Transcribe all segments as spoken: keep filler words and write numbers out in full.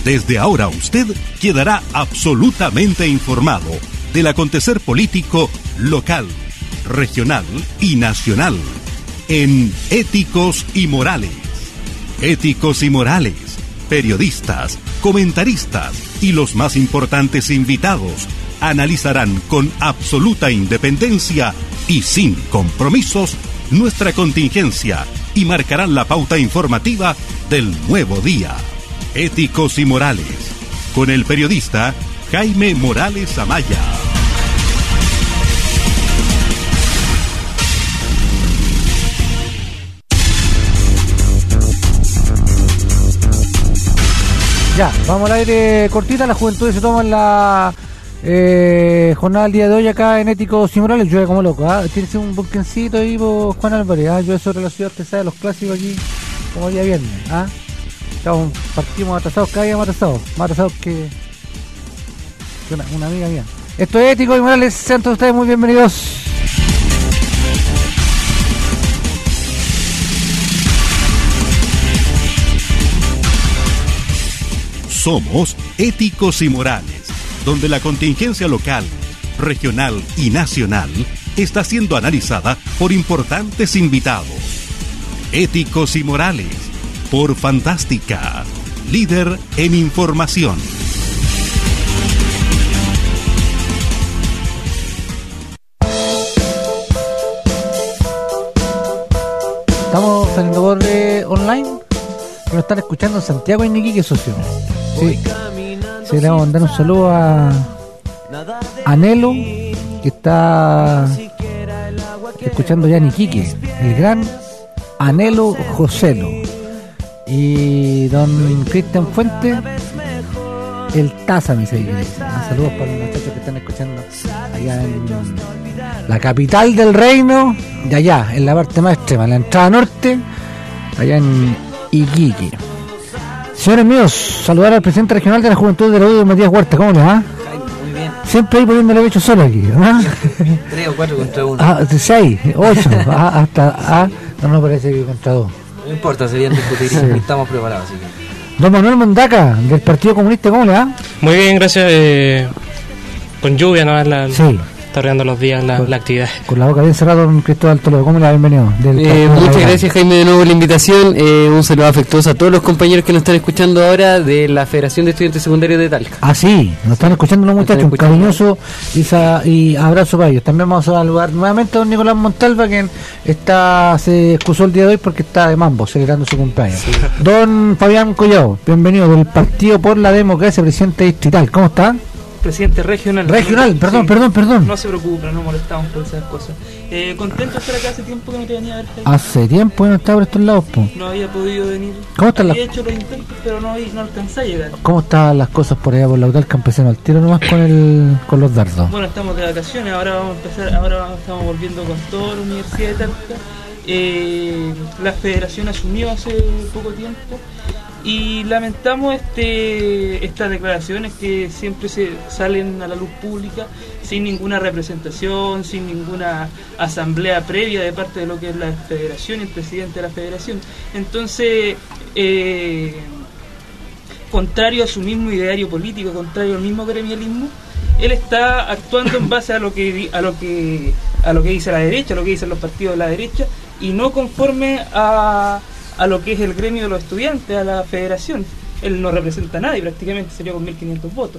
Desde ahora usted quedará absolutamente informado del acontecer político local, regional y nacional en Éticos y Morales. Éticos y Morales, periodistas, comentaristas y los más importantes invitados analizarán con absoluta independencia y sin compromisos nuestra contingencia y marcarán la pauta informativa del nuevo día. Éticos y Morales, con el periodista Jaime Morales Amaya. Ya, vamos al aire cortita. La juventud se toma la eh, jornada del día de hoy acá en Éticos y Morales. Llueve como loco, ¿ah? Tienes un buquencito ahí por Juan Álvarez, ¿ah? Llueve sobre la ciudad, usted sabe, los clásicos aquí, como día viernes, ¿ah? Estamos, partimos atrasados, cada día más atrasados, más atrasados que, que una, una amiga mía. Esto es Éticos y Morales, sean todos ustedes muy bienvenidos. Somos Éticos y Morales, donde la contingencia local, regional y nacional está siendo analizada por importantes invitados. Éticos y Morales, por Fantástica, líder en información. Estamos saliendo por eh, online. Nos están escuchando en Santiago y Iquique, socio. Sí. Sí, le vamos a mandar un saludo a Anhelo, que está escuchando ya en Iquique, el gran Anhelo Joselo, y don Cristian Fuente, el Taza, mi señor. Saludos para los muchachos que están escuchando allá en la capital del reino, de allá, en la parte más extrema, en la entrada norte, allá en Iquique. Señores míos, saludar al presidente regional de la Juventud de la U, Matías Huerta. ¿Cómo le va? Muy bien. Siempre ahí poniéndole pecho solo aquí, ¿no? Tres o cuatro contra uno. Ah, seis, ocho, ah, hasta, ah, no, no parece que contra dos. No importa, serían discutir, sí. Estamos preparados, así que... Don Manuel Mondaca, del Partido Comunista, ¿cómo le va? Muy bien, gracias. Eh, con lluvia, ¿no? La, sí. Está regando los días la, con, la actividad. Con la boca bien cerrada, don Cristóbal Toledo. ¿Cómo le va? Bienvenido. Eh, muchas gracias, Jaime, de nuevo por la invitación. Eh, un saludo afectuoso a todos los compañeros que nos están escuchando ahora de la Federación de Estudiantes Secundarios de Talca. Ah, sí, nos están escuchando los muchachos. Un cariñoso y, sa- y abrazo para ellos. También vamos a saludar nuevamente a don Nicolás Montalva, quien está se excusó el día de hoy porque está de mambo, celebrando su cumpleaños. Sí. Don Fabián Collado, bienvenido del Partido por la Democracia, presidente distrital. ¿Cómo está? Presidente regional. Regional, perdón, sí. perdón, perdón. No se preocupe, no molestamos por esas cosas. Eh, contento de estar acá, hace tiempo que no te venía a ver. Hace tiempo que no estaba por estos lados, po. No había podido venir. ¿Cómo están las... Había hecho los intentos, pero no, no alcancé a llegar. ¿Cómo están las cosas por allá por la Autalca? Empecemos al tiro nomás con el con los dardos. Bueno, estamos de vacaciones, ahora vamos a empezar, ahora estamos volviendo con toda la Universidad de Talca. Eh, la federación asumió hace poco tiempo. Y lamentamos este estas declaraciones que siempre se salen a la luz pública sin ninguna representación, sin ninguna asamblea previa de parte de lo que es la federación y el presidente de la federación. Entonces, eh, contrario a su mismo ideario político, contrario al mismo gremialismo, él está actuando en base a lo que a lo que a lo que dice la derecha, a lo que dicen los partidos de la derecha, y no conforme a a lo que es el gremio de los estudiantes, a la federación. Él no representa a nadie, prácticamente sería con mil quinientos votos.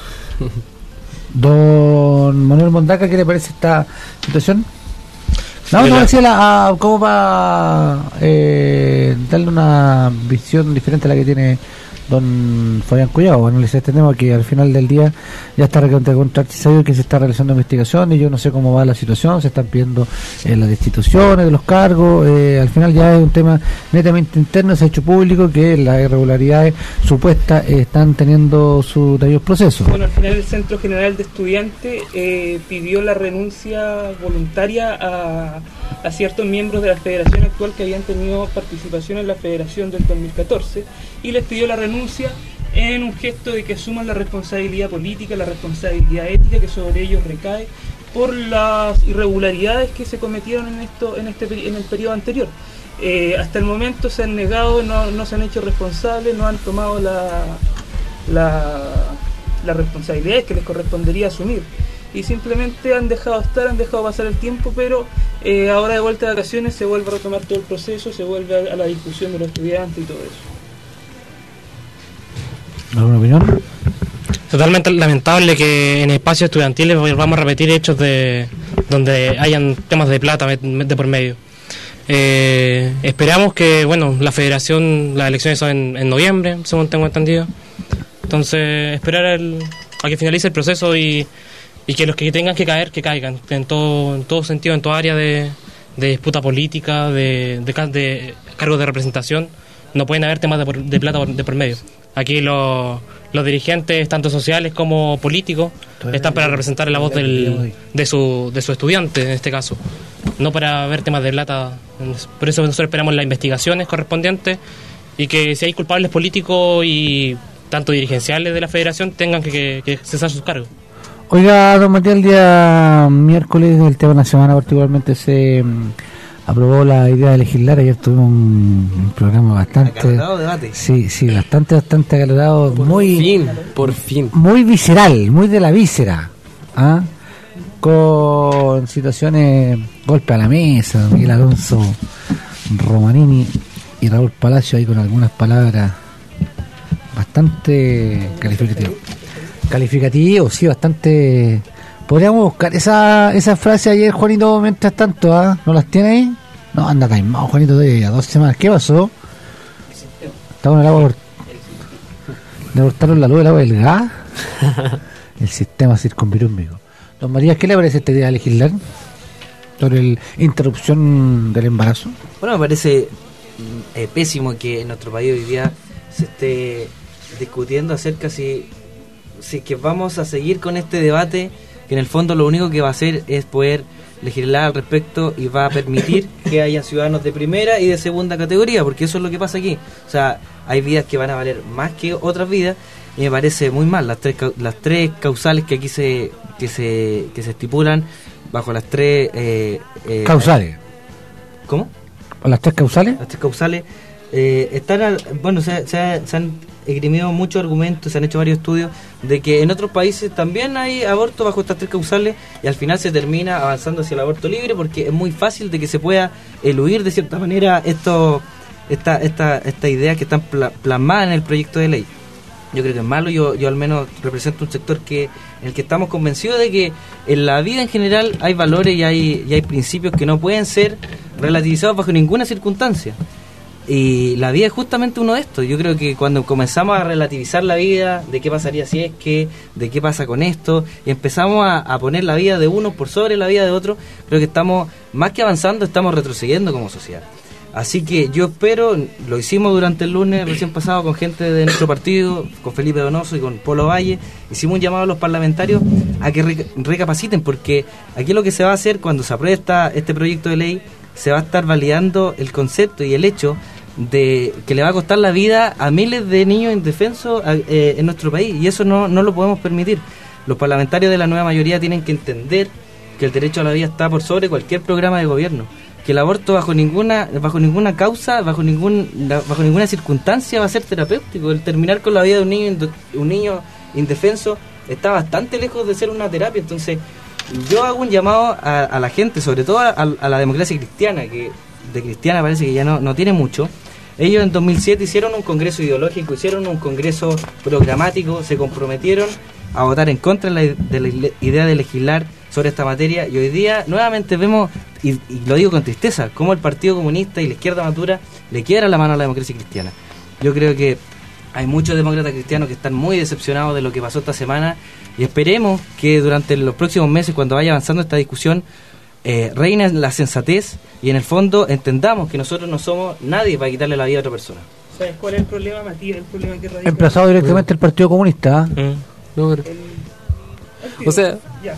Don Manuel Mondaca, ¿qué le parece esta situación? No, no decía la, a, como para eh, darle una visión diferente a la que tiene don Fabián Collado. Bueno, les extendemos que al final del día ya está contratizado que se está realizando investigación y yo no sé cómo va la situación, se están pidiendo eh, las destituciones de los cargos, eh, al final ya es un tema netamente interno, se ha hecho público que las irregularidades supuestas eh, están teniendo su debido proceso. Bueno, al final el Centro General de Estudiantes eh, pidió la renuncia voluntaria a, a ciertos miembros de la federación actual que habían tenido participación en la federación del dos mil catorce y les pidió la renuncia en un gesto de que asuman la responsabilidad política, la responsabilidad ética que sobre ellos recae por las irregularidades que se cometieron en esto en este en el periodo anterior. Eh, hasta el momento se han negado, no, no se han hecho responsables, no han tomado la la, las responsabilidades que les correspondería asumir. Y simplemente han dejado estar, han dejado pasar el tiempo, pero eh, ahora de vuelta de vacaciones se vuelve a retomar todo el proceso, se vuelve a, a la discusión de los estudiantes y todo eso. ¿Alguna opinión? Totalmente lamentable que en espacios estudiantiles vamos a repetir hechos de donde hayan temas de plata de por medio. Eh, esperamos que, bueno, la federación, las elecciones son en, en noviembre, según tengo entendido. Entonces, esperar el, a que finalice el proceso y, y que los que tengan que caer, que caigan, en todo, en todo sentido, en toda área de, de disputa política, de, de, de cargos de representación. No pueden haber temas de, por, de plata por, de por medio. Aquí los, los dirigentes, tanto sociales como políticos, están para representar la voz del, de, su, de su estudiante, en este caso. No para ver temas de plata. Por eso nosotros esperamos las investigaciones correspondientes y que si hay culpables políticos y tanto dirigenciales de la federación tengan que, que, que cesar sus cargos. Oiga, don Matías, el día miércoles del tema de la semana particularmente se um, aprobó la idea de legislar. Ayer tuvimos un, un programa bastante acalorado debate. Sí, sí, bastante, bastante acalorado, Por muy fin, por fin. muy visceral, muy de la víscera, ¿ah? Con situaciones, golpe a la mesa, Miguel Alonso Romanini y Raúl Palacio ahí con algunas palabras bastante calificativas. Calificativos, sí, bastante. Podríamos buscar esa esa frase ayer, Juanito, mientras tanto, ¿ah? ¿No las tiene ahí? No, anda caimado, Juanito, de ya dos semanas. ¿Qué pasó? Está con el agua. ¿Le cortaron la luz del agua del gas? El sistema circunvirúmico. Don María, ¿qué le parece esta idea de legislar sobre la interrupción del embarazo? Bueno, me parece eh, pésimo que en nuestro país hoy día se esté discutiendo acerca si, si que vamos a seguir con este debate, que en el fondo lo único que va a hacer es poder legislar al respecto y va a permitir que haya ciudadanos de primera y de segunda categoría, porque eso es lo que pasa aquí. O sea, hay vidas que van a valer más que otras vidas. Y me parece muy mal las tres las tres causales que aquí se que se que se estipulan bajo las tres eh, eh, causales. ¿Cómo? ¿Las tres causales? Las tres causales eh, están al, bueno se, se, se han esgrimido muchos argumentos, se han hecho varios estudios de que en otros países también hay aborto bajo estas tres causales y al final se termina avanzando hacia el aborto libre porque es muy fácil de que se pueda eludir de cierta manera esto esta esta esta idea que están pla, plasmadas en el proyecto de ley. Yo creo que es malo, yo yo al menos represento un sector que en el que estamos convencidos de que en la vida en general hay valores y hay y hay principios que no pueden ser relativizados bajo ninguna circunstancia. Y la vida es justamente uno de estos. Yo creo que cuando comenzamos a relativizar la vida, de qué pasaría si es que, de qué pasa con esto, y empezamos a, a poner la vida de uno por sobre la vida de otro, creo que estamos, más que avanzando, estamos retrocediendo como sociedad. Así que yo espero, lo hicimos durante el lunes recién pasado con gente de nuestro partido, con Felipe Donoso y con Polo Valle, hicimos un llamado a los parlamentarios a que re, recapaciten, porque aquí lo que se va a hacer cuando se apruebe esta, este proyecto de ley, se va a estar validando el concepto y el hecho de que le va a costar la vida a miles de niños indefensos eh, en nuestro país, y eso no, no lo podemos permitir. Los parlamentarios de la nueva mayoría tienen que entender que el derecho a la vida está por sobre cualquier programa de gobierno, que el aborto bajo ninguna bajo ninguna causa, bajo ningún bajo ninguna circunstancia va a ser terapéutico. El terminar con la vida de un niño un niño indefenso está bastante lejos de ser una terapia. Entonces yo hago un llamado a, a la gente, sobre todo a, a la democracia cristiana, que de cristiana parece que ya no, no tiene mucho. Ellos en dos mil siete hicieron un congreso ideológico, hicieron un congreso programático, se comprometieron a votar en contra de la, de la idea de legislar sobre esta materia, y hoy día nuevamente vemos, y, y lo digo con tristeza, cómo el Partido Comunista y la izquierda madura le quiebran la mano a la democracia cristiana. Yo creo que hay muchos demócratas cristianos que están muy decepcionados de lo que pasó esta semana, y esperemos que durante los próximos meses, cuando vaya avanzando esta discusión, eh, reine la sensatez y en el fondo entendamos que nosotros no somos nadie para quitarle la vida a otra persona. ¿Sabes cuál es el problema, Matías? El problema que radica... Emplazado directamente el Partido Comunista. Mm. No, pero... el... O sea... Ya.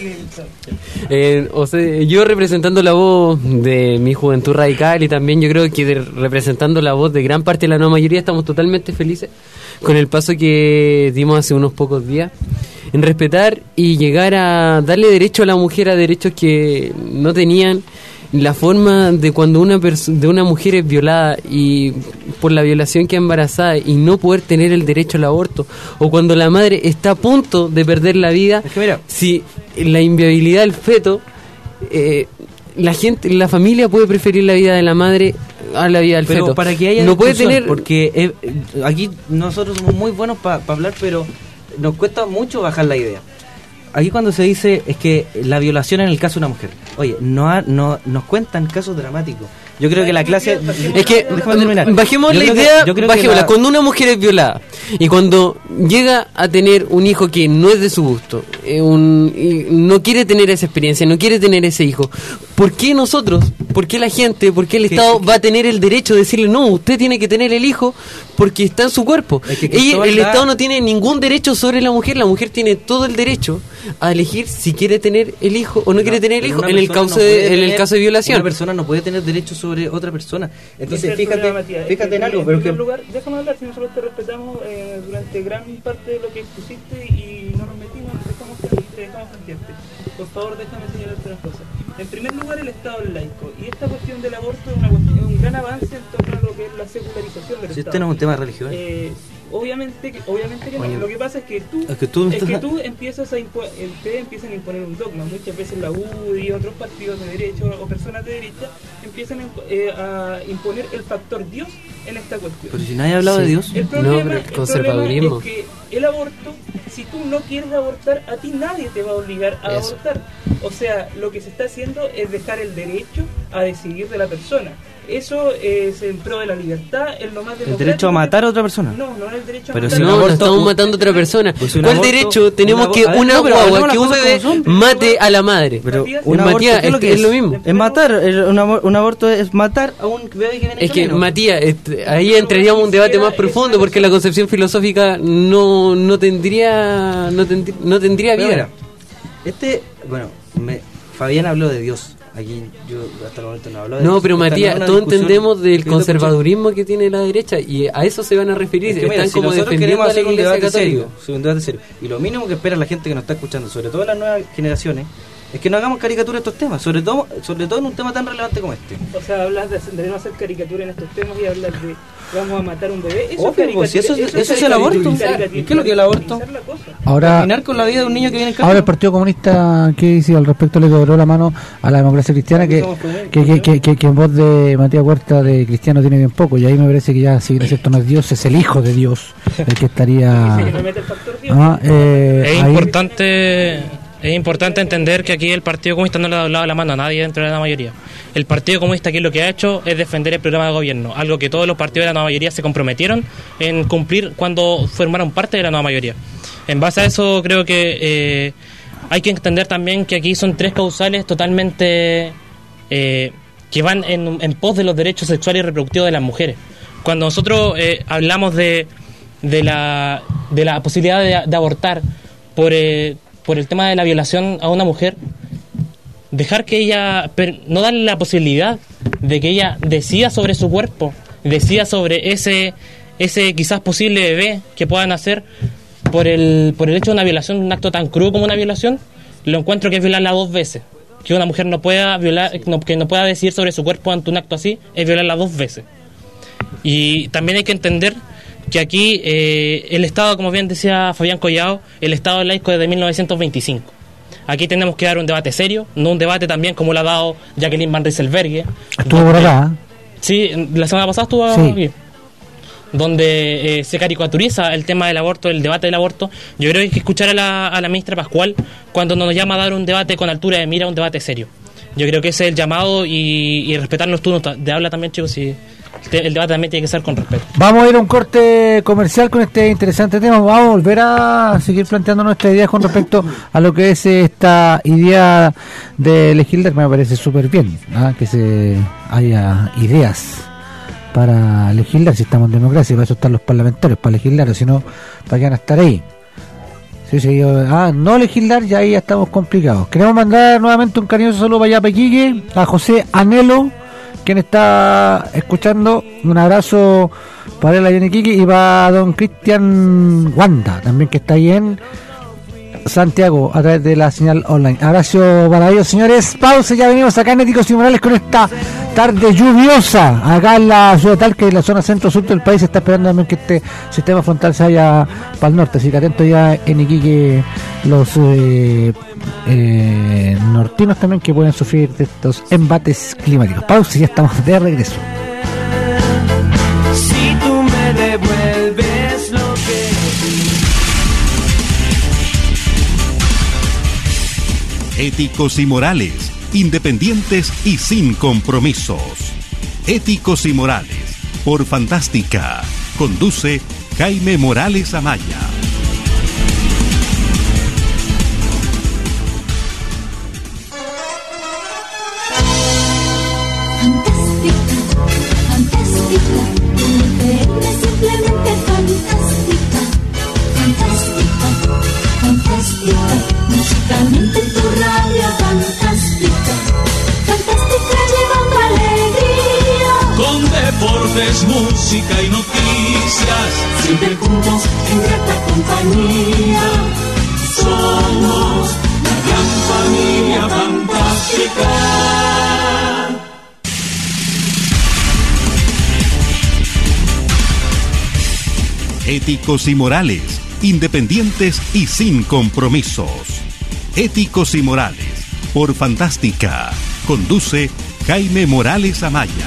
Eh, o sea, yo representando la voz de mi juventud radical y también yo creo que de, representando la voz de gran parte de la nueva mayoría, estamos totalmente felices con el paso que dimos hace unos pocos días en respetar y llegar a darle derecho a la mujer a derechos que no tenían. La forma de cuando una perso- de una mujer es violada y por la violación que embarazada y no poder tener el derecho al aborto, o cuando la madre está a punto de perder la vida, es que mira, si la inviabilidad del feto, eh, la gente, la familia puede preferir la vida de la madre a la vida del pero feto. Para que haya no puede tener, porque eh, aquí nosotros somos muy buenos para pa hablar, pero nos cuesta mucho bajar la idea. Aquí cuando se dice es que la violación en el caso de una mujer, oye, no, ha, no nos cuentan casos dramáticos. Yo creo que la clase... Es que bajemos la idea, bajémosla. La... Cuando una mujer es violada y cuando llega a tener un hijo que no es de su gusto, eh, un, y no quiere tener esa experiencia, no quiere tener ese hijo, ¿por qué nosotros, por qué la gente, por qué el Estado va a tener el derecho de decirle no, usted tiene que tener el hijo porque está en su cuerpo? Es que Ella, el da... Estado no tiene ningún derecho sobre la mujer, la mujer tiene todo el derecho a elegir si quiere tener el hijo o no, no quiere tener el hijo en el caso no de, en tener, el caso de violación. Una persona no puede tener derecho sobre otra persona. Entonces fíjate, problema, fíjate en algo, en pero que lugar, déjame hablar, si nosotros te respetamos eh, durante gran parte de lo que expusiste y no nos metimos, dejamos, te dejamos plantearte. Por favor, déjame señalarte unas cosas. En primer lugar, el Estado es laico, y esta cuestión del aborto es una cuestión, un gran avance en torno a lo que es la secularización del si Estado. Este no es un tema religioso. Eh, Obviamente, obviamente que no. Lo que pasa es que tú, es que tú, es que tú empiezas a impo- te empiezan a imponer un dogma. Muchas veces la U D I y otros partidos de derecha o personas de derecha empiezan a, eh, a imponer el factor Dios en esta cuestión. Pero si nadie ha hablado sí. de Dios. El problema, no, pero el conservadurismo. El problema es que el aborto, si tú no quieres abortar, a ti nadie te va a obligar a Eso. abortar. O sea, lo que se está haciendo es dejar el derecho a decidir de la persona. Eso es en pro de la libertad, es lo más democrático. ¿El derecho a matar a otra persona? No, no es el derecho a pero matar. Si no, aborto, no estamos matando a otra persona. Pues ¿Cuál aborto, derecho tenemos una, que ver, una no, guagua, que un bebé mate a la madre? Pero un Matías, es, lo que es, es lo mismo. Es matar, un, un aborto es matar a un bebé que viene Es que, camino. Matías, este, ahí entraríamos un debate más profundo porque la concepción filosófica no, no tendría no, tendría, no tendría vida. Mira, este, bueno, me, Fabián habló de Dios. Aquí yo hasta el momento no hablo de No, Dios. pero Matías, no todos entendemos del que conservadurismo que tiene la derecha y a eso se van a referir. Es que, mira, Están si como nosotros defendiendo queremos a la hacer un Iglesia debate Católica. serio, un debate serio, y lo mínimo que espera la gente que nos está escuchando, sobre todo las nuevas generaciones, es que no hagamos caricatura de estos temas, sobre todo sobre todo en un tema tan relevante como este. O sea, hablas de, de no hacer caricatura en estos temas y hablas de vamos a matar a un bebé. Eso, Obvio, es, pues, si eso, eso, eso es el aborto. ¿Qué es lo que es el aborto? Ahora, terminar con la vida de un niño que viene en camino. Ahora el Partido Comunista, ¿qué dice al respecto? Le cobró la mano a la democracia cristiana, que que, que, que, que, que en voz de Matías Huerta de cristiano tiene bien poco, y ahí me parece que ya, si bien es cierto no es Dios, es el Hijo de Dios el que estaría... Ah, eh, es ahí... importante... Es importante entender que aquí el Partido Comunista no le ha dado la mano a nadie dentro de la mayoría. El Partido Comunista aquí lo que ha hecho es defender el programa de gobierno, algo que todos los partidos de la nueva mayoría se comprometieron en cumplir cuando formaron parte de la nueva mayoría. En base a eso creo que eh, hay que entender también que aquí son tres causales totalmente eh, que van en, en pos de los derechos sexuales y reproductivos de las mujeres. Cuando nosotros eh, hablamos de, de, la, de la posibilidad de, de abortar por... Eh, por el tema de la violación a una mujer, dejar que ella, no darle la posibilidad de que ella decida sobre su cuerpo, decida sobre ese ese quizás posible bebé que puedan hacer por el por el hecho de una violación, un acto tan crudo como una violación, lo encuentro que es violarla dos veces. Que una mujer no pueda violar, no, que no pueda decidir sobre su cuerpo ante un acto así, es violarla dos veces. Y también hay que entender que aquí eh, el Estado, como bien decía Fabián Collado, el Estado es laico desde mil novecientos veinticinco. Aquí tenemos que dar un debate serio, no un debate también como lo ha dado Jacqueline Van Rieselberghe. Estuvo por acá. Sí, la semana pasada estuvo sí. aquí. Donde eh, se caricaturiza el tema del aborto, el debate del aborto. Yo creo que hay que escuchar a la, a la ministra Pascual cuando nos llama a dar un debate con altura de mira, un debate serio. Yo creo que ese es el llamado y, y respetar los turnos de habla también, chicos, y el debate también tiene que ser con respeto. Vamos a ir a un corte comercial con este interesante tema. Vamos a volver a seguir planteando nuestras ideas con respecto a lo que es esta idea de legislar. Me parece súper bien, ¿ah? Que se haya ideas para legislar, si estamos en democracia, para eso están los parlamentarios, para legislar, o si no, para que van a estar ahí. Sí, sí, ah, no legislar, ya ahí ya estamos complicados. Queremos mandar nuevamente un cariñoso saludo para allá a Pequique, a José Anhelo, quien está escuchando. Un abrazo para él allá en Iquique, y para don Cristian Wanda, también, que está ahí en Santiago a través de la señal online. Abrazo para ellos, señores. Pausa, ya venimos acá en Éticos y Morales con esta tarde lluviosa acá en la ciudad de Talca y la zona centro-sur del país. Se está esperando también que este sistema frontal se vaya para el norte, así que atento ya en Iquique los eh, eh, nortinos también que pueden sufrir de estos embates climáticos. Pausa y ya estamos de regreso. Si tú me devuelves lo que Éticos y Morales, independientes y sin compromisos. Éticos y Morales, por Fantástica. Conduce Jaime Morales Amaya. Simplemente fantástica, fantástica, fantástica, musicalmente en tu radio fantástica, fantástica llevando alegría, con deportes, música y noticias, siempre juntos en grata compañía, somos la gran familia fantástica. Éticos y Morales, independientes y sin compromisos. Éticos y Morales, por Fantástica. Conduce Jaime Morales Amaya.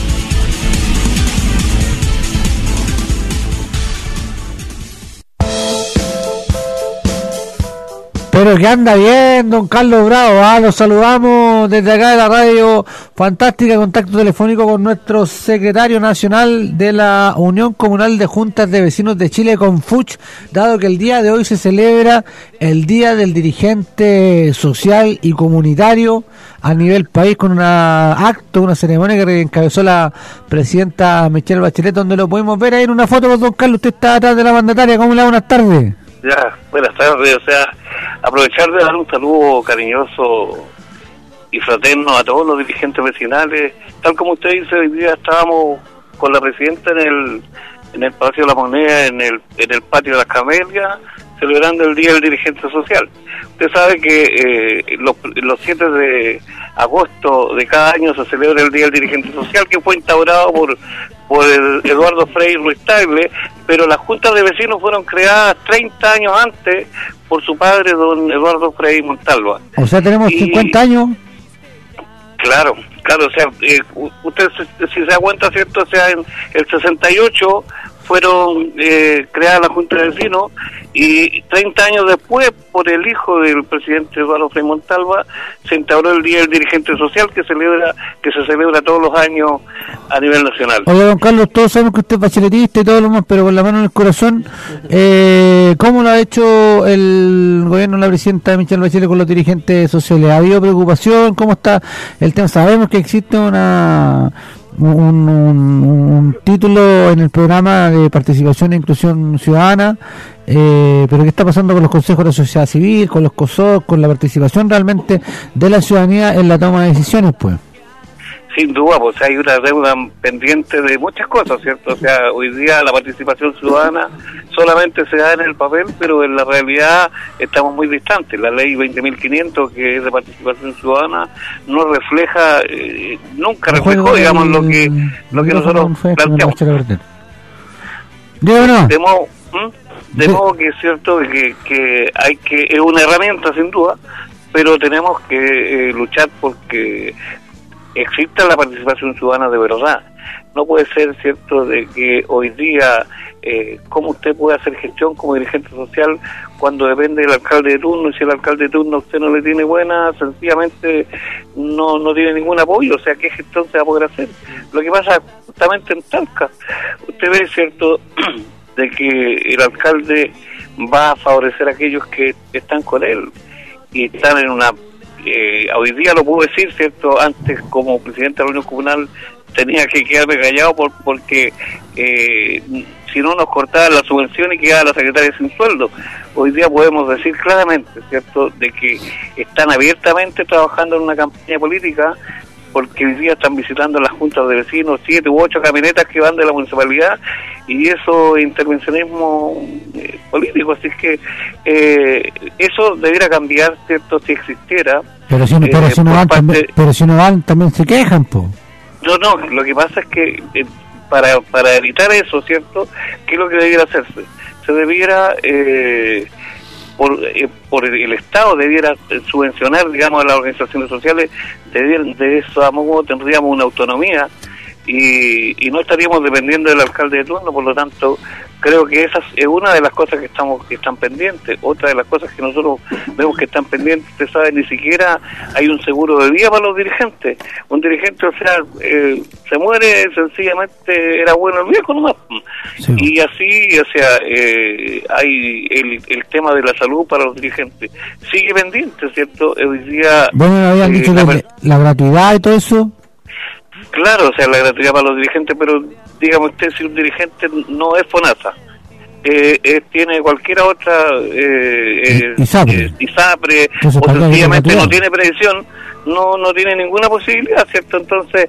Pero que anda bien, don Carlos Bravo, ¿ah? Los saludamos desde acá de la radio Fantástica, contacto telefónico con nuestro secretario nacional de la Unión Comunal de Juntas de Vecinos de Chile, CONFUCH, dado que el día de hoy se celebra el Día del Dirigente Social y Comunitario a nivel país, con un acto, una ceremonia que encabezó la presidenta Michelle Bachelet, donde lo podemos ver ahí en una foto con don Carlos. Usted está atrás de la mandataria. ¿Cómo le va? Buenas tardes. Ya, buenas tardes, o sea, aprovechar de dar un saludo cariñoso y fraterno a todos los dirigentes vecinales. Tal como usted dice, hoy día estábamos con la presidenta en el en el Palacio de la Moneda, en el en el Patio de las Camelias, celebrando el Día del Dirigente Social. Usted sabe que eh, los, los siete de agosto de cada año se celebra el Día del Dirigente Social, que fue instaurado por por el Eduardo Frei Ruiz Tagle, pero las juntas de vecinos fueron creadas treinta años antes por su padre, don Eduardo Frei Montalva. O sea, tenemos y, cincuenta años. Claro, claro, o sea, eh, usted si, si se da cuenta, ¿cierto? O sea, en el sesenta y ocho fueron eh, creadas las juntas de vecinos y treinta años después, por el hijo del presidente Eduardo Frei Montalva, se instauró el Día del Dirigente Social, que celebra que se celebra todos los años a nivel nacional. Oye, don Carlos, todos sabemos que usted es bacheletista y todo lo más, pero con la mano en el corazón, eh, ¿cómo lo ha hecho el gobierno, la presidenta Michelle Bachelet con los dirigentes sociales? ¿Ha habido preocupación? ¿Cómo está el tema? Sabemos que existe una... Un, un, un título en el programa de participación e inclusión ciudadana, eh, pero ¿qué está pasando con los consejos de la sociedad civil, con los COSOC, con la participación realmente de la ciudadanía en la toma de decisiones, pues? Sin duda, pues hay una deuda pendiente de muchas cosas, ¿cierto? O sea, hoy día la participación ciudadana solamente se da en el papel, pero en la realidad estamos muy distantes. La ley veinte mil quinientos, que es de participación ciudadana, no refleja, eh, nunca reflejó, digamos, lo que lo que nosotros planteamos. ¿Digo no? De modo, ¿hmm? de modo que es cierto que, que hay que es una herramienta, sin duda, pero tenemos que eh, luchar porque exista la participación ciudadana de verdad. No puede ser cierto de que hoy día, eh, cómo usted puede hacer gestión como dirigente social cuando depende del alcalde de turno, y si el alcalde de turno a usted no le tiene buena, sencillamente no no tiene ningún apoyo. O sea, ¿qué gestión se va a poder hacer? Lo que pasa justamente en Talca, usted ve cierto de que el alcalde va a favorecer a aquellos que están con él y están en una... Eh, hoy día lo puedo decir, ¿cierto? Antes, como presidente de la Unión Comunal, tenía que quedarme callado por, porque eh, si no nos cortaban la subvención y quedaba la secretaria sin sueldo. Hoy día podemos decir claramente, ¿cierto?, de que están abiertamente trabajando en una campaña política, porque hoy día están visitando las juntas de vecinos, siete u ocho camionetas que van de la municipalidad, y eso es intervencionismo eh, político, así que eh, eso debiera cambiar, ¿cierto?, si existiera. Pero si no, pero eh, si no por van, parte- también, pero si no van, también se quejan, po. No, no, lo que pasa es que eh, para, para evitar eso, ¿cierto?, ¿qué es lo que debiera hacerse? Se debiera, eh, por, eh, por el Estado debiera eh, subvencionar, digamos, a las organizaciones sociales, debieran, de eso modo tendríamos una autonomía y, y no estaríamos dependiendo del alcalde de turno, por lo tanto, creo que esa es una de las cosas que estamos que están pendientes. Otra de las cosas que nosotros vemos que están pendientes, usted sabe, ni siquiera hay un seguro de vida para los dirigentes. Un dirigente, o sea, eh, se muere, sencillamente era bueno el viejo nomás. Sí. Y así, o sea, eh, hay el, el tema de la salud para los dirigentes. Sigue pendiente, ¿cierto? Hoy día... Bueno, habían eh, dicho la que per- la gratuidad y todo eso. Claro, o sea, la gratuidad para los dirigentes, pero dígame usted, si un dirigente no es FONASA, eh, eh, tiene cualquier otra eh, eh, ISAPRE. eh, ISAPRE, Entonces, o ¿para qué hay sencillamente gratuidad? no tiene previsión, no no tiene ninguna posibilidad, ¿cierto? Entonces,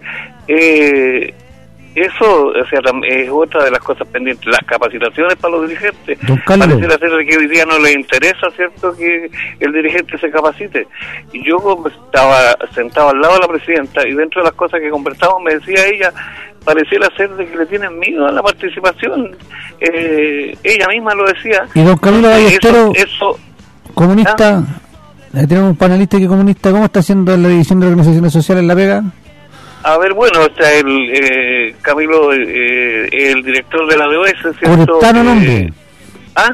eh, eso, o sea, tam- es otra de las cosas pendientes. Las capacitaciones para los dirigentes. Don Carlos. Pareciera ser que hoy día no les interesa, ¿cierto?, que el dirigente se capacite. Y yo como estaba sentado al lado de la presidenta y dentro de las cosas que conversamos me decía ella, pareciera ser de que le tienen miedo a la participación. Eh, ella misma lo decía. Y don Camilo Ballesteros, Eso, eso comunista, eh, tenemos un panelista que es comunista. ¿Cómo está haciendo la división de organizaciones sociales en La Vega? a ver, bueno, está el eh, Camilo, eh, el director de la D O S, ¿cierto? Cureptano, Eh, nombre. ¿Ah?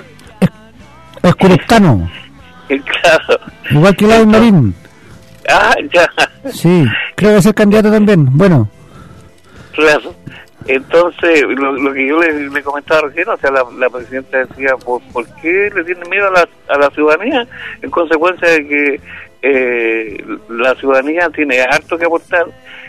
Es cureptano, Eh, claro. igual que Lavín Marín. Ah, ya. Sí, creo que va a ser candidato también. Bueno, Claro. Entonces, lo, lo que yo le, le comentaba recién, o sea, la, la presidenta decía, ¿por, ¿por qué le tienen miedo a la, a la ciudadanía? En consecuencia de que eh, la ciudadanía tiene harto que aportar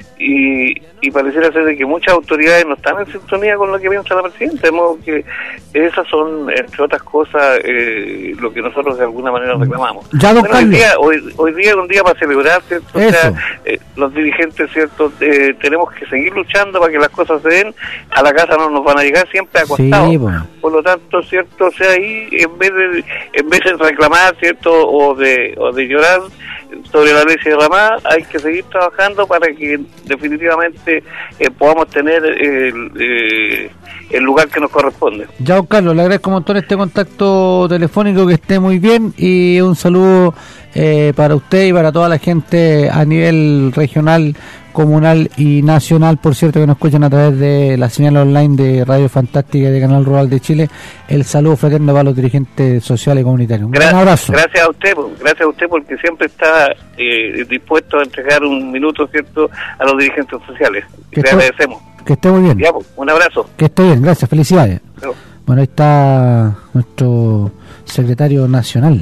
y, y pareciera ser de que muchas autoridades no están en sintonía con lo que piensa la presidenta, de modo que esas son, entre otras cosas, eh, lo que nosotros de alguna manera reclamamos. Ya, don Bueno, hoy, Carlos. día, hoy, hoy día es un día para celebrar, ¿cierto? O sea, Eso. eh, los dirigentes, ¿cierto? Eh, tenemos que seguir luchando para que las cosas se den. A la casa no nos van a llegar siempre acostados. Sí, bueno. Por lo tanto, ¿cierto? O sea, ahí en vez de en vez de reclamar, ¿cierto? O de o de llorar sobre la leche derramada, hay que seguir trabajando para que definitivamente eh, podamos tener el, eh, el lugar que nos corresponde. ya don Carlos, le agradezco un montón este contacto telefónico, que esté muy bien y un saludo eh, para usted y para toda la gente a nivel regional, comunal y nacional, por cierto, que nos escuchan a través de la señal online de Radio Fantástica y de Canal Rural de Chile. El saludo fraterno para los dirigentes sociales y comunitarios. Un Gra- gran abrazo. Gracias a usted, pues, gracias a usted porque siempre está eh, dispuesto a entregar un minuto, ¿cierto?, a los dirigentes sociales. Que Le esté- agradecemos. Que esté muy bien. Ya, pues, un abrazo. Que esté bien, gracias, felicidades. Chao. Bueno, ahí está nuestro secretario nacional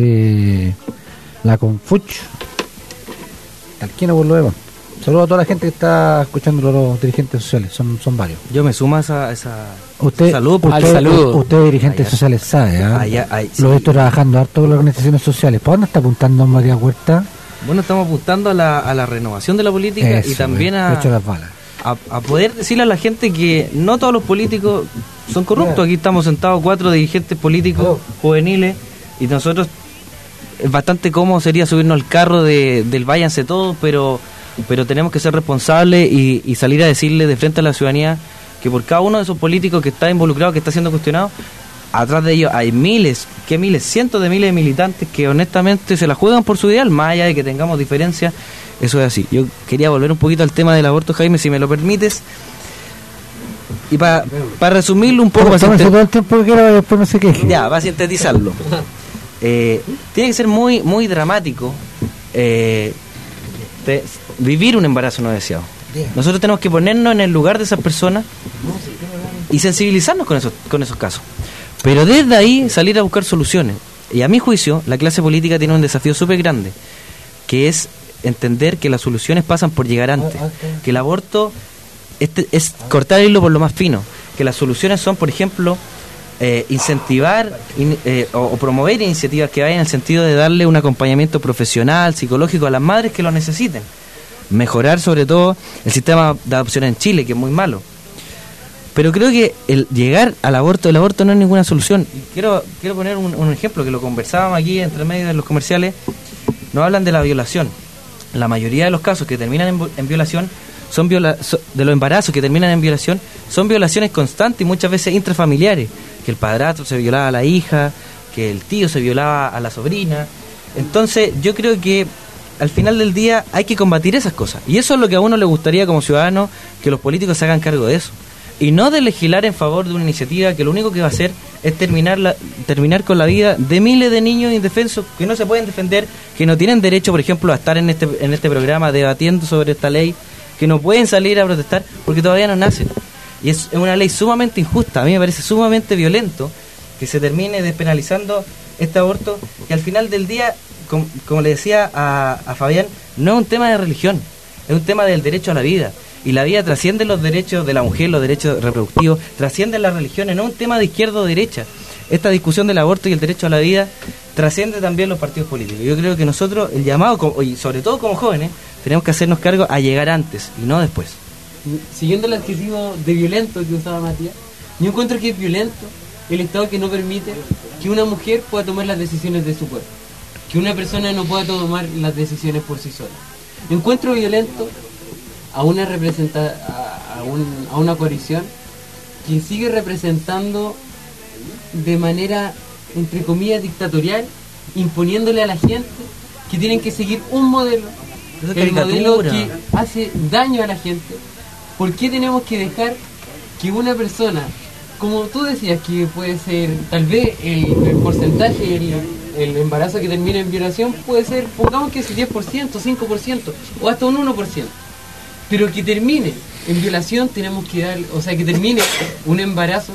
de la Confuch, Talquino, por lo demás. Saludos a toda la gente que está escuchando, los dirigentes sociales, son son varios. Yo me sumo a esa, esa Usted, salud. usted, al saludo. usted dirigentes Allá. sociales sabe, ¿ah? Allá, ahí, sí. Lo he visto trabajando harto con las organizaciones sociales. ¿Para dónde está apuntando María Huerta? Bueno, estamos apuntando a la, a la renovación de la política y Eso, también eh, a, hecho las balas. a, a poder decirle a la gente que no todos los políticos son corruptos. Aquí estamos sentados cuatro dirigentes políticos juveniles y nosotros es bastante cómodo sería subirnos al carro de, del váyanse todos, pero pero tenemos que ser responsables y, y salir a decirle de frente a la ciudadanía que por cada uno de esos políticos que está involucrado, que está siendo cuestionado, atrás de ellos hay miles, que miles, cientos de miles de militantes que honestamente se la juegan por su ideal, más allá de que tengamos diferencias. Eso es así. Yo quería volver un poquito al tema del aborto, Jaime, si me lo permites. Y para para resumirlo un poco, para Tómese sintet- todo el tiempo que quiera y después no se queje. ya, para sintetizarlo. Eh, tiene que ser muy muy dramático eh, de vivir un embarazo no deseado. Nosotros tenemos que ponernos en el lugar de esas personas y sensibilizarnos con esos, con esos casos. Pero desde ahí salir a buscar soluciones. Y a mi juicio, la clase política tiene un desafío súper grande, que es entender que las soluciones pasan por llegar antes. Que el aborto este, es cortar el hilo por lo más fino. Que las soluciones son, por ejemplo, eh, incentivar in, eh, o, o promover iniciativas que vayan en el sentido de darle un acompañamiento profesional, psicológico a las madres que lo necesiten. Mejorar sobre todo el sistema de adopción en Chile, que es muy malo. Pero creo que el llegar al aborto, el aborto no es ninguna solución. Y quiero quiero poner un, un ejemplo que lo conversábamos aquí entre medio de los comerciales. Nos hablan de la violación. La mayoría de los casos que terminan en, en violación son viola, so, de los embarazos que terminan en violación son violaciones constantes y muchas veces intrafamiliares. Que el padrastro se violaba a la hija, que el tío se violaba a la sobrina. Entonces yo creo que al final del día hay que combatir esas cosas. Y eso es lo que a uno le gustaría como ciudadano, que los políticos se hagan cargo de eso. Y no de legislar en favor de una iniciativa que lo único que va a hacer es terminar la, terminar con la vida de miles de niños indefensos que no se pueden defender, que no tienen derecho, por ejemplo, a estar en este en este programa debatiendo sobre esta ley, que no pueden salir a protestar porque todavía no nacen. Y es una ley sumamente injusta. A mí me parece sumamente violento que se termine despenalizando este aborto, que al final del día, como, como le decía a, a Fabián, no es un tema de religión, es un tema del derecho a la vida. Y la vida trasciende los derechos de la mujer, los derechos reproductivos, trasciende las religiones, no es un tema de izquierda o derecha. Esta discusión del aborto y el derecho a la vida trasciende también los partidos políticos. Yo creo que nosotros, el llamado, y sobre todo como jóvenes, tenemos que hacernos cargo a llegar antes y no después. Siguiendo el adjetivo de violento que usaba Matías, yo encuentro que es violento el Estado que no permite que una mujer pueda tomar las decisiones de su cuerpo, que una persona no pueda tomar las decisiones por sí sola. Encuentro violento a una representa a, a, un, a una coalición que sigue representando de manera, entre comillas, dictatorial, imponiéndole a la gente que tienen que seguir un modelo, el modelo que hace daño a la gente. ¿Por qué tenemos que dejar que una persona, como tú decías, que puede ser tal vez el, el porcentaje, el, el embarazo que termina en violación puede ser, pongamos que es el diez por ciento, cinco por ciento o hasta un uno por ciento, pero que termine en violación tenemos que dar, o sea, que termine un embarazo,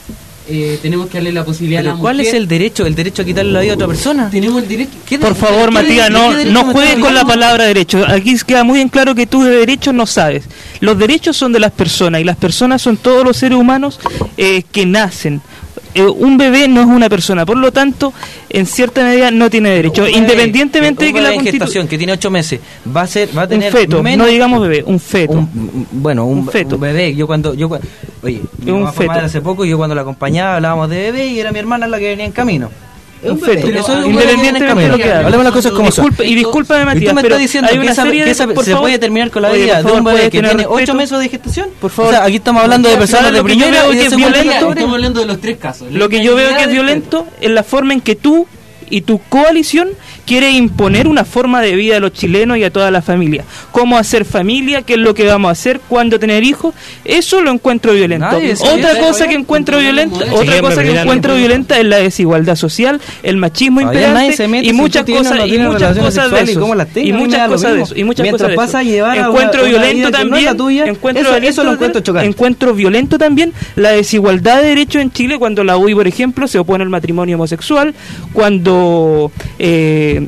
eh, tenemos que darle la posibilidad ¿Pero a la cuál mujer. es el derecho? ¿El derecho a quitarle la vida a otra persona? Tenemos el derecho. Por favor, Matías, no, no juegues con la palabra derecho. Aquí queda muy en claro que tú de derechos no sabes. Los derechos son de las personas y las personas son todos los seres humanos eh, que nacen. Eh, un bebé no es una persona, por lo tanto, en cierta medida no tiene derecho, bebé, independientemente de que la en constitu- gestación que tiene ocho meses va a ser va a tener un feto, menos, no digamos bebé, un feto. Un, bueno, un, un feto. Un bebé. Yo cuando yo cua- oye, mi Un mamá fue feto. madre hace poco y yo cuando la acompañaba hablábamos de bebé y era mi hermana la que venía en camino. Es Un bebé, feto, eso es un independientemente bebé de en lo que camino. haga. Hablemos las cosas como son. Disculpe, y discúlpame, ¿Y Matías, tú me pero estás diciendo hay que, una esa, serie que de- esa- por se favor, puede terminar con la oye, vida por de favor, un bebé puedes que tener tiene respeto. ocho meses de gestación? Por favor. O sea, aquí estamos hablando de personas ¿Sabes de lo que yo primera veo y que de es segunda violento? categoría. Estamos hablando de los tres casos. Lo que yo veo que es violento es la forma en que tú y tu coalición quiere imponer una forma de vida a los chilenos y a toda la familia. Cómo hacer familia, qué es lo que vamos a hacer, cuándo tener hijos, eso lo encuentro violento. Nadie se Otra dice, cosa oye, que encuentro violenta, Sí, otra me cosa que olvidaron. encuentro violenta es la desigualdad social, el machismo Todavía nadie se imperante mete y si muchas usted tiene o cosas no y tiene muchas relaciones cosas de sexuales y eso. cómo las tenga, Y a mí me muchas da lo cosas de mismo. eso y muchas Mientras cosas de pasa a eso. llevar a Encuentro una- una violento vida que no es la también, tuya, encuentro eso- violento eso lo encuentro chocante. encuentro violento también la desigualdad de derechos en Chile cuando la U I, por ejemplo, se opone al matrimonio homosexual, cuando eh,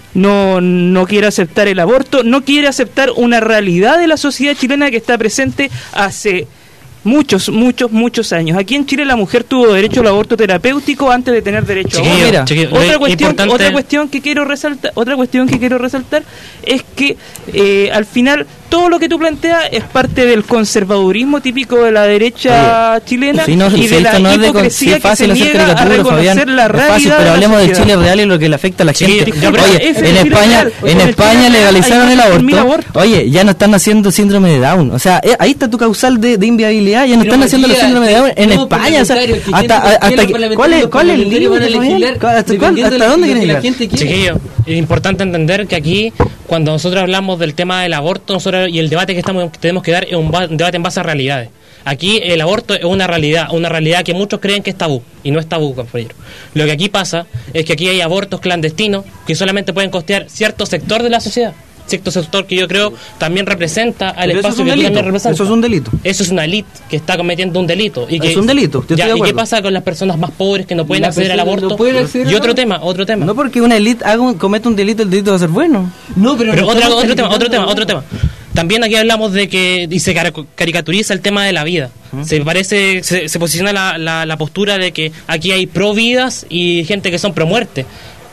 no, no quiere aceptar el aborto, no quiere aceptar una realidad de la sociedad chilena que está presente hace muchos, muchos, muchos años. Aquí en Chile la mujer tuvo derecho al aborto terapéutico antes de tener derecho a Chiquillo, aborto. mira, chiquillo, Otra lo cuestión, importante- otra cuestión que quiero resaltar, otra cuestión que quiero resaltar es que eh, al final todo lo que tú planteas es parte del conservadurismo típico de la derecha Oye, chilena sí, no, y si de esto la no es de con- hipocresía sí, que se fácil hacer niega a caricatura, reconocer Fabián, la es realidad fácil, de pero la hablemos del sociedad. Chile real y lo que le afecta a la Chiquillo, gente. yo creo- Oye, ese es en el Chile España, real. en En el España Chile real legalizaron hay el más de mil aborto. abortos. Oye, ya no están haciendo síndrome de Down. O sea, eh, ahí está tu causal de, de inviabilidad. Ya no Pero están haciendo el Matías, síndrome de Down en tenemos España. O sea, parlamentarios que hasta, quieren- hasta los que, parlamentarios- ¿cuál es, los cuál es el parlamentarios límite, van a Fabián? legislar ¿Hasta, cuál- dependiendo hasta de dónde lo quieren que la llegar? gente quiere. Chiquillo, es importante entender que aquí, cuando nosotros hablamos del tema del aborto, nosotros y el debate que estamos que tenemos que dar es un, ba- un debate en base a realidades. Aquí el aborto es una realidad, una realidad que muchos creen que es tabú, y no es tabú, compañero. Lo que aquí pasa es que aquí hay abortos clandestinos que solamente pueden costear cierto sector de la sociedad. Cierto sector que yo creo también representa al Pero eso es espacio un que tú delito. también representas. Eso es un delito. Eso es una élite que está cometiendo un delito. Y que, Es un delito, yo estoy Ya, de ¿y qué acuerdo. pasa con las personas más pobres que no pueden La acceder al persona aborto? no puede acceder y al otro aborto. tema, otro tema. No porque una élite haga un, cometa un delito, el delito va a ser bueno. No, pero, Pero no otra, estamos otro tema, otro tema, calificando otro tema. También aquí hablamos de que y se cari- caricaturiza el tema de la vida. Se parece, se, se posiciona la, la, la postura de que aquí hay pro vidas y gente que son pro muerte.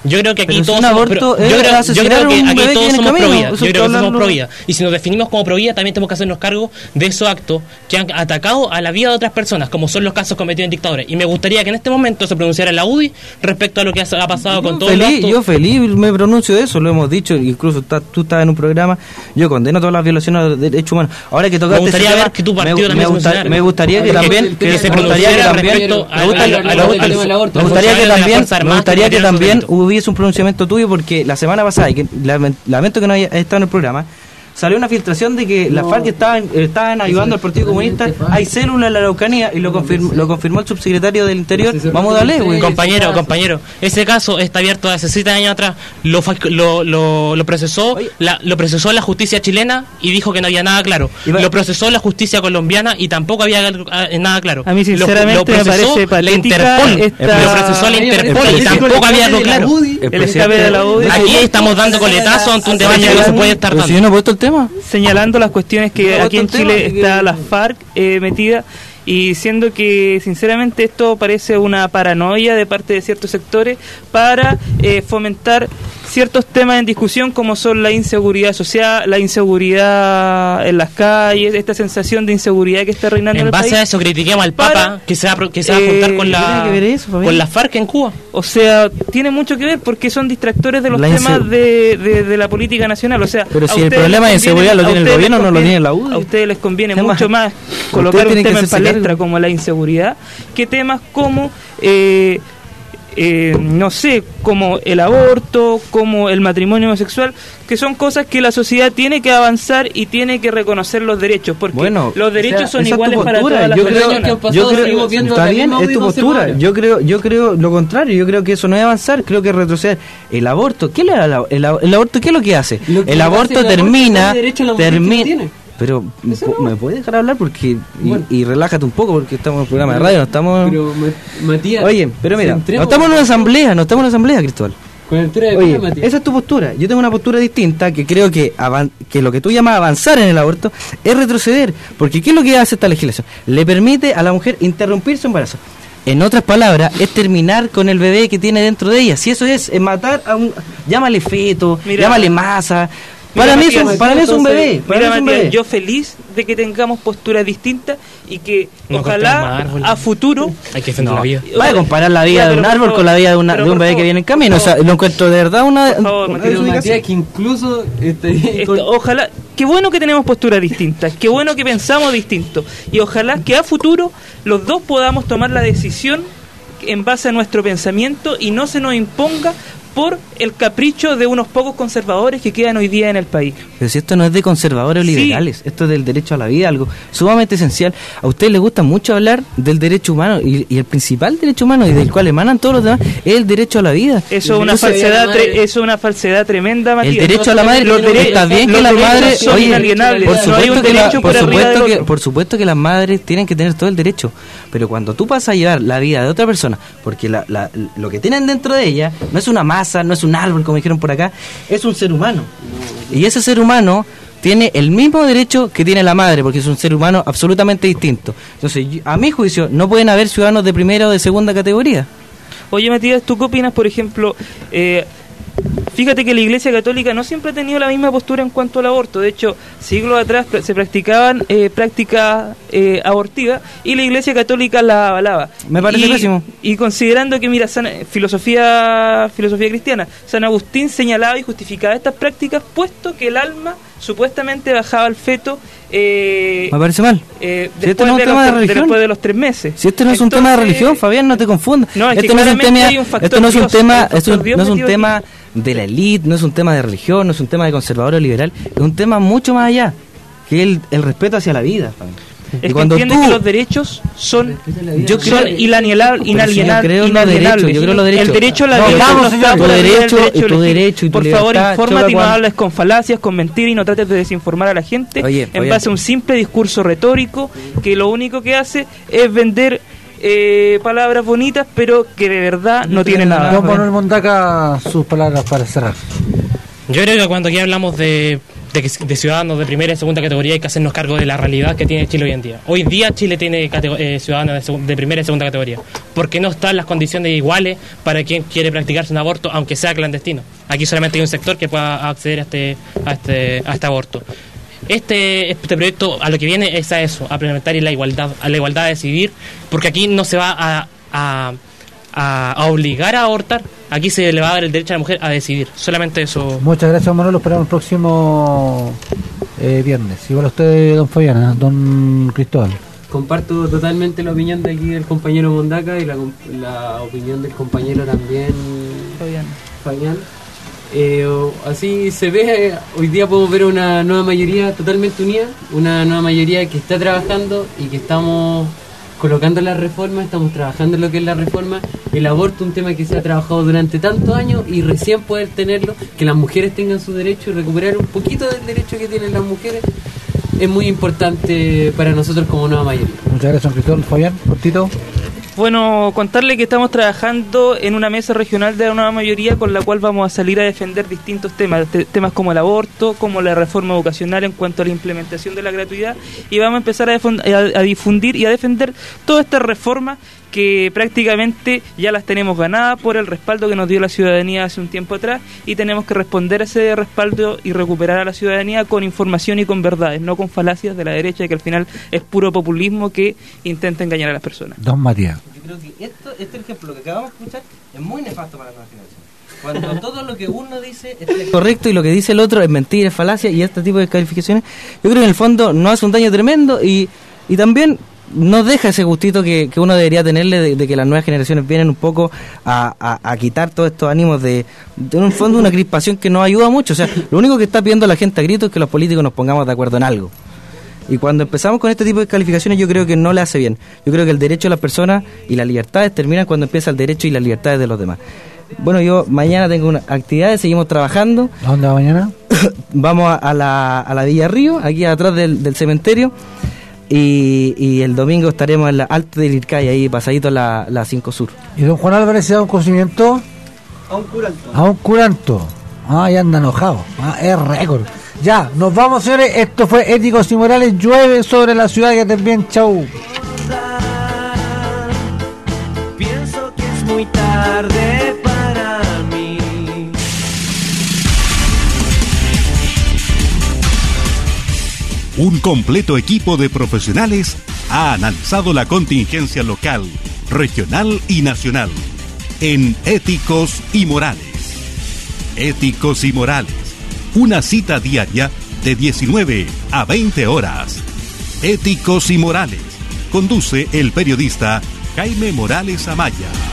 Yo creo que aquí Pero si todos un somos aborto pro- es yo creo, yo asesinar creo a que un aquí bebé que todos viene en somos pro camino. vida. Eso Yo creo que está somos hablando- pro vida. Y si nos definimos como pro vida, también tenemos que hacernos cargo de esos actos que han atacado a la vida de otras personas, como son los casos cometidos en dictadores. Y me gustaría que en este momento se pronunciara la U D I respecto a lo que ha ha pasado con todos los Feliz, actos. yo feliz me pronuncio de eso, lo hemos dicho, incluso está, tú estás en un programa, yo condeno todas las violaciones a los derechos humanos. Ahora que tocaste Me gustaría ese ver tema, que tu partido me, también me, se gusta- pronunciara. me gustaría que Que- también que que se me gustaría que pronunciara también respecto me al- gustaría- al- me al- gustaría- al- me al- gustaría al- que al- también Fuerza me Armada gustaría que que tiene también sometimiento. hubiese un pronunciamiento tuyo, porque la semana pasada, y que lament- lamento que no haya estado en el programa, salió una filtración de que las FARC estaban, estaban ayudando al Partido Comunista. Hay células en la Araucanía y lo confirmó, lo confirmó el subsecretario del Interior. Vamos a darle, güey. Compañero, compañero, ese caso está abierto hace siete años atrás. Lo, fa- lo, lo, lo procesó la, lo procesó la justicia chilena y dijo que no había nada claro. Iba- Lo procesó la justicia colombiana y tampoco había eh, nada claro. A mí, sinceramente, Lo- lo me procesó parece la patética Interpol. esta- Lo procesó la Interpol y El tampoco había algo de la claro. U D I, el escape de la U D I. Aquí estamos dando coletazo ante un debate que no se puede estar Pero si dando. yo no he puesto el tema. Señalando las cuestiones que No, aquí en otro tema, Chile que- está la FARC eh, metida, y siendo que sinceramente esto parece una paranoia de parte de ciertos sectores para eh, fomentar ciertos temas en discusión, como son la inseguridad social, la inseguridad en las calles, esta sensación de inseguridad que está reinando en En el base país. a eso critiquemos al Para- Papa que se va, a pro- que se va a Eh, juntar con ¿qué tiene la, que ver eso, Fabián? con la FARC en Cuba. O sea, tiene mucho que ver porque son distractores de los La temas inse- de, de, de la política nacional. O sea, Pero a si el ustedes problema les de conviene- inseguridad lo a tiene el ustedes les gobierno, no lo conviene- tiene la U D I. A ustedes les conviene Tema- mucho más Ustedes colocar un tienen que tema en hacerse cargo. palestra como la inseguridad que temas como... Eh, eh, no sé, como el aborto, como el matrimonio homosexual, que son cosas que la sociedad tiene que avanzar y tiene que reconocer los derechos, porque Bueno, los derechos o sea, son esa es tu iguales para postura. todas las Yo creo- personas. yo creo, está bien, es tu postura. Yo creo, yo creo lo contrario. Yo creo que eso no es avanzar. Creo que es retroceder. El aborto, ¿qué le da la- el, el aborto? ¿Qué es lo que hace? Lo que el hace aborto el aborto termina, es darle derecho a la mujer que termina. lo tiene. Pero Eso ¿me no. puedes dejar hablar? Porque y, Bueno. y relájate un poco, porque estamos en un programa de radio, no estamos. Pero, Ma- Matías, Oye, pero mira, no centremos- estamos en una asamblea, no estamos en una asamblea, Cristóbal. Con altura de Oye, pena, Matías. esa es tu postura. Yo tengo una postura distinta, que creo que avan- que lo que tú llamas avanzar en el aborto es retroceder. Porque ¿qué es lo que hace esta legislación? Le permite a la mujer interrumpir su embarazo. En otras palabras, es terminar con el bebé que tiene dentro de ella. Si eso es, es matar a un... Llámale feto, Mira, llámale masa. Mira, Para mí, es Matías, un, para mí es un entonces, bebé. Para mira, mí es un Matías, bebé. yo feliz de que tengamos posturas distintas y que No cortemos ojalá más árboles. a futuro... Hay que defender No. la vida. Vaya a comparar la vida Ya, de pero un por árbol favor, con la vida de, una, pero de un por bebé favor, que viene en por camino. O sea, favor. lo encuentro de verdad una... Por favor, una Matías, Pero desubicación. Matías, que incluso estaría Esto, con- ojalá, qué bueno que tenemos posturas distintas, qué bueno que pensamos distinto, y ojalá que a futuro los dos podamos tomar la decisión en base a nuestro pensamiento y no se nos imponga por el capricho de unos pocos conservadores que quedan hoy día en el país. Pero si esto no es de conservadores o Sí. liberales, esto es del derecho a la vida, algo sumamente esencial. A ustedes les gusta mucho hablar del derecho humano y, y el principal derecho humano y del cual emanan todos los demás es el derecho a la vida. Eso es una Entonces, falsedad, tre- eso es una falsedad tremenda, Matías. el derecho a la madre, Los dere- está bien que los las derechos madres, son oye, inalienables, por no hay supuesto un que la- derecho por por arriba supuesto del que otro. por supuesto que las madres tienen que tener todo el derecho, pero cuando tú pasas a llevar la vida de otra persona, porque la, la- lo que tienen dentro de ella no es una masa, no es un árbol como dijeron por acá, es un ser humano. Y ese ser humano tiene el mismo derecho que tiene la madre, porque es un ser humano absolutamente distinto. Entonces, yo- a mi juicio, no pueden haber ciudadanos de primera o de segunda categoría. Oye, Matías, ¿tú qué opinas, por ejemplo? Eh, fíjate que la Iglesia Católica no siempre ha tenido la misma postura en cuanto al aborto. De hecho, siglos atrás pr- se practicaban eh, prácticas eh, abortivas y la Iglesia Católica la avalaba. Me parece y, pésimo. Y considerando que, mira, San- filosofía filosofía cristiana, San Agustín señalaba y justificaba estas prácticas, puesto que el alma supuestamente bajaba al feto eh, Me parece mal. eh, Si después, este no es un de tema los, de tre- religión. después de los tres meses. Si este no es un tema de Entonces, religión, Fabián, no te confundas. No, es que Esto no es un claramente tema, hay un factor esto no es un Dios, tema, hay un factor esto Dios no es un metido tema de la élite, no es un tema de religión, no es un tema de conservador o liberal, es un tema mucho más allá, que el, el respeto hacia la vida, Fabián. Es que entiende que los derechos son, Yo creo- son inalienab- Pero si yo inalienables. creo en los derechos, yo creo en los derechos. El derecho a la No, vida vamos, no señor, está tu por arriba del derecho, derecho y tu a elegir. derecho y tu Por favor, libertad infórmate choca y no cuando- hables con falacias, con mentiras y no trates de desinformar a la gente Oye, en oye. base a un simple discurso retórico que lo único que hace es vender eh, palabras bonitas, pero que de verdad no tienen nada. Don Manuel Mondaca, sus palabras para cerrar. Yo creo que cuando aquí hablamos de de, que, de ciudadanos de primera y segunda categoría hay que hacernos cargo de la realidad que tiene Chile hoy en día. Hoy día Chile tiene categ- eh, ciudadanos de, seg- de primera y segunda categoría, porque no están las condiciones iguales para quien quiere practicarse un aborto, aunque sea clandestino. Aquí solamente hay un sector que pueda acceder a este, a este, a este aborto. Este, este proyecto a lo que viene es a eso, a implementar la igualdad, a la igualdad de decidir, porque aquí no se va a, a, a, a obligar a abortar, aquí se le va a dar el derecho a la mujer a decidir, solamente eso. Muchas gracias, Manuel, lo esperamos el próximo eh, viernes. Igual a usted, don Fabiana, don Cristóbal. Comparto totalmente la opinión de aquí del compañero Mondaca y la, la opinión del compañero también Fabián. Fabián. Eh, así se ve, hoy día podemos ver una nueva mayoría totalmente unida, una nueva mayoría que está trabajando y que estamos colocando las reformas, estamos trabajando en lo que es la reforma, el aborto, un tema que se ha trabajado durante tantos años y recién poder tenerlo, que las mujeres tengan su derecho y recuperar un poquito del derecho que tienen las mujeres, es muy importante para nosotros como nueva mayoría. Muchas gracias, don Cristóbal. Fabián, cortito. Bueno, contarle que estamos trabajando en una mesa regional de la nueva mayoría con la cual vamos a salir a defender distintos temas, te- temas como el aborto, como la reforma educacional en cuanto a la implementación de la gratuidad, y vamos a empezar a, difund- a, a difundir y a defender todas estas reformas que prácticamente ya las tenemos ganadas por el respaldo que nos dio la ciudadanía hace un tiempo atrás, y tenemos que responder a ese respaldo y recuperar a la ciudadanía con información y con verdades, no con falacias de la derecha, que al final es puro populismo que intenta engañar a las personas. Don Matías. Yo creo que esto, este ejemplo que acabamos de escuchar es muy nefasto para la nueva generación. Cuando todo lo que uno dice es correcto y lo que dice el otro es mentira, es falacia, y este tipo de calificaciones, yo creo que en el fondo no hace un daño tremendo y, y también nos deja ese gustito que, que uno debería tenerle de, de que las nuevas generaciones vienen un poco a, a, a quitar todos estos ánimos de, de en un fondo una crispación que nos ayuda mucho. O sea, lo único que está pidiendo la gente a gritos es que los políticos nos pongamos de acuerdo en algo. Y cuando empezamos con este tipo de calificaciones yo creo que no le hace bien. Yo creo que el derecho de las personas y las libertades terminan cuando empieza el derecho y las libertades de los demás. Bueno, yo mañana tengo unas actividades, seguimos trabajando. ¿A dónde va mañana? Vamos a, a, la, a la Villa Río, aquí atrás del, del cementerio. Y, y el domingo estaremos en la Alta del Ircay, ahí pasadito a la, la cinco Sur. ¿Y don Juan Álvarez se da un conocimiento? A un curanto. A un curanto. Ah, ya anda enojado. Ah, es récord. Ya, nos vamos, señores. Esto fue Éticos y Morales. Llueve sobre la ciudad. Que estén bien. Chau. Pienso que es muy tarde para mí. Un completo equipo de profesionales ha analizado la contingencia local, regional y nacional en Éticos y Morales. Éticos y Morales, una cita diaria de diecinueve a veinte horas. Éticos y Morales, conduce el periodista Jaime Morales Amaya.